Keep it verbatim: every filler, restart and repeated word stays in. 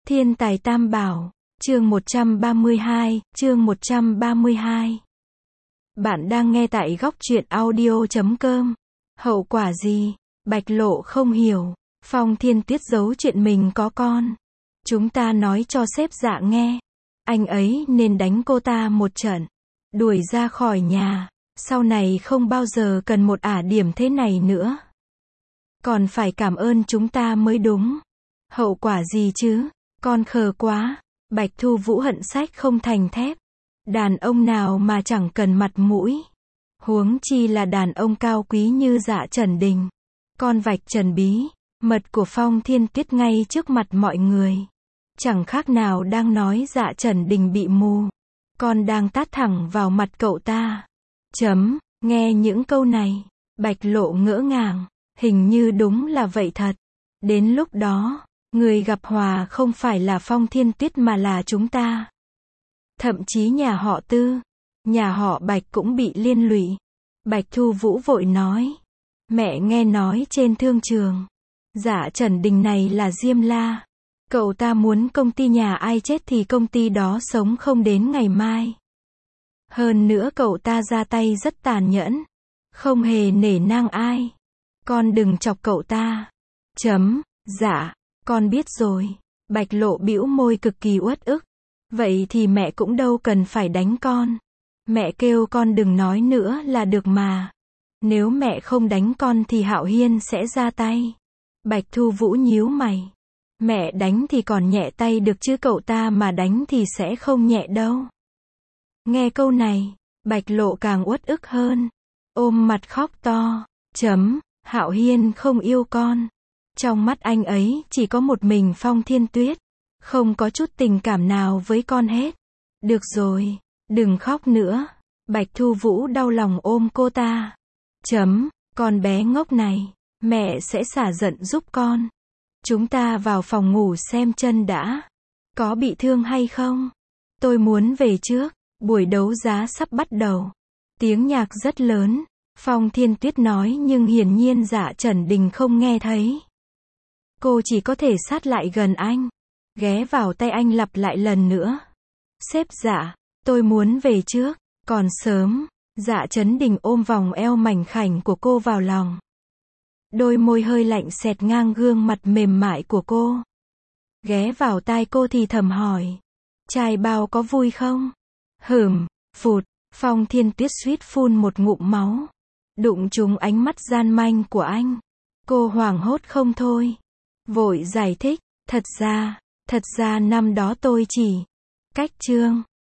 Thiên tài tam bảo, chương một trăm ba mươi hai, chương một trăm ba mươi hai. Bạn đang nghe tại góc truyện audio chấm com. Hậu quả gì? Bạch Lộ không hiểu. Phong Thiên Tuyết giấu chuyện mình có con. Chúng ta nói cho sếp Dạ nghe. Anh ấy nên đánh cô ta một trận. Đuổi ra khỏi nhà. Sau này không bao giờ cần một ả điểm thế này nữa. Còn phải cảm ơn chúng ta mới đúng. Hậu quả gì chứ? Con khờ quá. Bạch Thu Vũ hận sách không thành thép. Đàn ông nào mà chẳng cần mặt mũi. Huống chi là đàn ông cao quý như Dạ Trần Đình. Con vạch trần bí mật của Phong Thiên Tuyết ngay trước mặt mọi người. Chẳng khác nào đang nói Dạ Trần Đình bị mù. Con đang tát thẳng vào mặt cậu ta. Chấm, nghe những câu này. Bạch Lộ ngỡ ngàng. Hình như đúng là vậy thật. Đến lúc đó, người gặp hòa không phải là Phong Thiên Tuyết mà là chúng ta. Thậm chí nhà họ Tư, nhà họ Bạch cũng bị liên lụy. Bạch Thu Vũ vội nói. Mẹ nghe nói trên thương trường. Dạ Trần Đình này là Diêm La. Cậu ta muốn công ty nhà ai chết thì công ty đó sống không đến ngày mai. Hơn nữa cậu ta ra tay rất tàn nhẫn. Không hề nể nang ai. Con đừng chọc cậu ta. Chấm, dạ, con biết rồi. Bạch Lộ bĩu môi cực kỳ uất ức. Vậy thì mẹ cũng đâu cần phải đánh con. Mẹ kêu con đừng nói nữa là được mà. Nếu mẹ không đánh con thì Hạo Hiên sẽ ra tay. Bạch Thu Vũ nhíu mày. Mẹ đánh thì còn nhẹ tay được chứ cậu ta mà đánh thì sẽ không nhẹ đâu. Nghe câu này, Bạch Lộ càng uất ức hơn. Ôm mặt khóc to. Chấm, Hạo Hiên không yêu con. Trong mắt anh ấy chỉ có một mình Phong Thiên Tuyết. Không có chút tình cảm nào với con hết. Được rồi, đừng khóc nữa. Bạch Thu Vũ đau lòng ôm cô ta. Chấm, con bé ngốc này. Mẹ sẽ xả giận giúp con. Chúng ta vào phòng ngủ xem chân đã. Có bị thương hay không? Tôi muốn về trước. Buổi đấu giá sắp bắt đầu. Tiếng nhạc rất lớn. Phong Thiên Tuyết nói nhưng hiển nhiên Dạ Trần Đình không nghe thấy. Cô chỉ có thể sát lại gần anh. Ghé vào tay anh lặp lại lần nữa. Sếp Dạ, tôi muốn về trước. Còn sớm. Dạ Trần Đình ôm vòng eo mảnh khảnh của cô vào lòng. Đôi môi hơi lạnh xẹt ngang gương mặt mềm mại của cô. Ghé vào tai cô thì thầm hỏi. Trai bao có vui không? Hửm, phụt. Phong Thiên Tuyết suýt phun một ngụm máu. Đụng trúng ánh mắt gian manh của anh. Cô hoảng hốt không thôi. Vội giải thích. Thật ra, thật ra năm đó tôi chỉ cách trương.